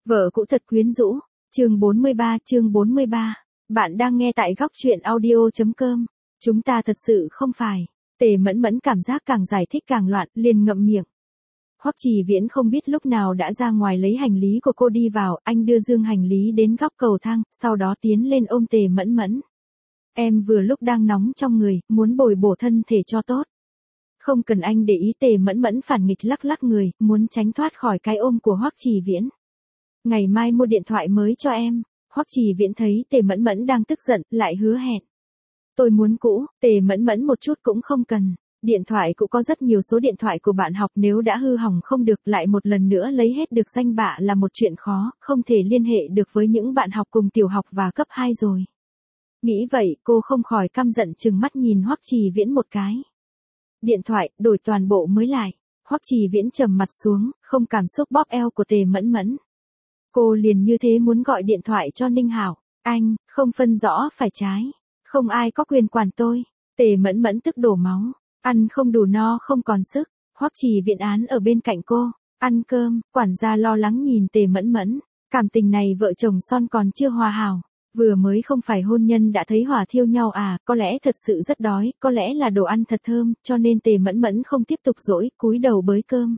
Vợ cũ thật quyến rũ. Chương 43. Bạn đang nghe tại góc truyện audio.com. Chúng ta thật sự không phải. Tề Mẫn Mẫn cảm giác càng giải thích càng loạn, liền ngậm miệng. Hoắc Trì Viễn không biết lúc nào đã ra ngoài lấy hành lý của cô đi vào, anh đưa dương hành lý đến góc cầu thang, sau đó tiến lên ôm Tề Mẫn Mẫn. Em vừa lúc đang nóng trong người, muốn bồi bổ thân thể cho tốt. Không cần anh để ý. Tề Mẫn Mẫn phản nghịch lắc lắc người, muốn tránh thoát khỏi cái ôm của Hoắc Trì Viễn. Ngày mai mua điện thoại mới cho em. Hoắc Trì Viễn thấy Tề Mẫn Mẫn đang tức giận, lại hứa hẹn. Tôi muốn cũ. Tề Mẫn Mẫn một chút cũng không cần. Điện thoại cũng có rất nhiều số điện thoại của bạn học, nếu đã hư hỏng không được lại một lần nữa lấy hết được danh bạ là một chuyện khó, không thể liên hệ được với những bạn học cùng tiểu học và cấp 2 rồi. Nghĩ vậy, cô không khỏi căm giận trừng mắt nhìn Hoắc Trì Viễn một cái. Điện thoại, đổi toàn bộ mới lại. Hoắc Trì Viễn trầm mặt xuống, không cảm xúc bóp eo của Tề Mẫn Mẫn. Cô liền như thế muốn gọi điện thoại cho Ninh Hảo. Anh, không phân rõ phải trái. Không ai có quyền quản tôi. Tề Mẫn Mẫn tức đổ máu. Ăn không đủ no không còn sức. Hoắc Trì Viễn án ở bên cạnh cô. Ăn cơm, quản gia lo lắng nhìn Tề Mẫn Mẫn. Cảm tình này vợ chồng son còn chưa hòa hảo. Vừa mới không phải hôn nhân đã thấy hỏa thiêu nhau à, có lẽ thật sự rất đói, có lẽ là đồ ăn thật thơm, cho nên Tề Mẫn Mẫn không tiếp tục dỗi, cúi đầu bới cơm.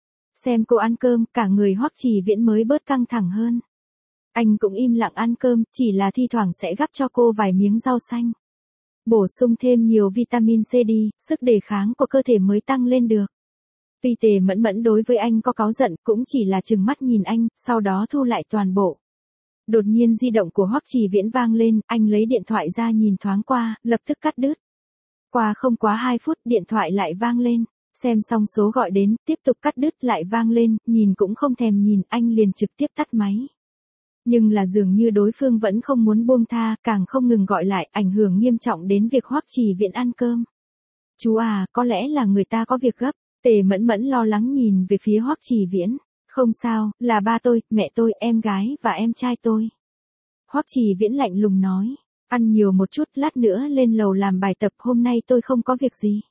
Xem cô ăn cơm, cả người Hoắc Trì Viễn mới bớt căng thẳng hơn. Anh cũng im lặng ăn cơm, chỉ là thi thoảng sẽ gắp cho cô vài miếng rau xanh. Bổ sung thêm nhiều vitamin C D, sức đề kháng của cơ thể mới tăng lên được. Tuy Tề Mẫn Mẫn đối với anh có cáu giận, cũng chỉ là trừng mắt nhìn anh, sau đó thu lại toàn bộ. Đột nhiên di động của Hoắc Trì Viễn vang lên, anh lấy điện thoại ra nhìn thoáng qua, lập tức cắt đứt. Qua không quá 2 phút, điện thoại lại vang lên. Xem xong số gọi đến, tiếp tục cắt đứt lại vang lên, nhìn cũng không thèm nhìn, anh liền trực tiếp tắt máy. Nhưng là dường như đối phương vẫn không muốn buông tha, càng không ngừng gọi lại, ảnh hưởng nghiêm trọng đến việc Hoắc Trì Viễn ăn cơm. Chú à, có lẽ là người ta có việc gấp. Tề Mẫn Mẫn lo lắng nhìn về phía Hoắc Trì Viễn. Không sao, là ba tôi, mẹ tôi, em gái và em trai tôi. Hoắc Trì Viễn lạnh lùng nói. Ăn nhiều một chút, lát nữa lên lầu làm bài tập, hôm nay tôi không có việc gì.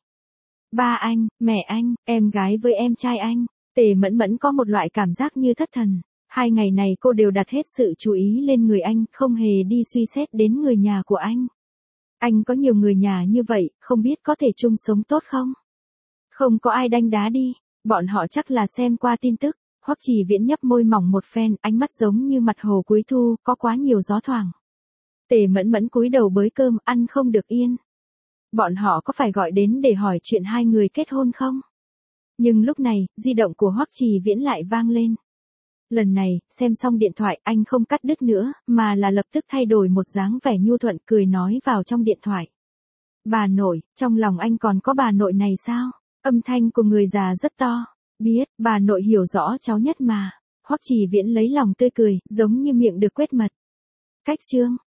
Ba anh, mẹ anh, em gái với em trai anh. Tề Mẫn Mẫn có một loại cảm giác như thất thần. 2 ngày này cô đều đặt hết sự chú ý lên người anh, không hề đi suy xét đến người nhà của anh. Anh có nhiều người nhà như vậy, không biết có thể chung sống tốt không? Không có ai đanh đá đi, bọn họ chắc là xem qua tin tức. Hoắc Trì Viễn nhấp môi mỏng một phen, ánh mắt giống như mặt hồ cuối thu, có quá nhiều gió thoảng. Tề Mẫn Mẫn cúi đầu bới cơm, ăn không được yên. Bọn họ có phải gọi đến để hỏi chuyện 2 người kết hôn không? Nhưng lúc này, di động của Hoắc Trì Viễn lại vang lên. Lần này, xem xong điện thoại, anh không cắt đứt nữa, mà là lập tức thay đổi một dáng vẻ nhu thuận, cười nói vào trong điện thoại. Bà nội, trong lòng anh còn có bà nội này sao? Âm thanh của người già rất to. Biết, bà nội hiểu rõ cháu nhất mà. Hoắc Trì Viễn lấy lòng tươi cười, giống như miệng được quét mật. Cách chương.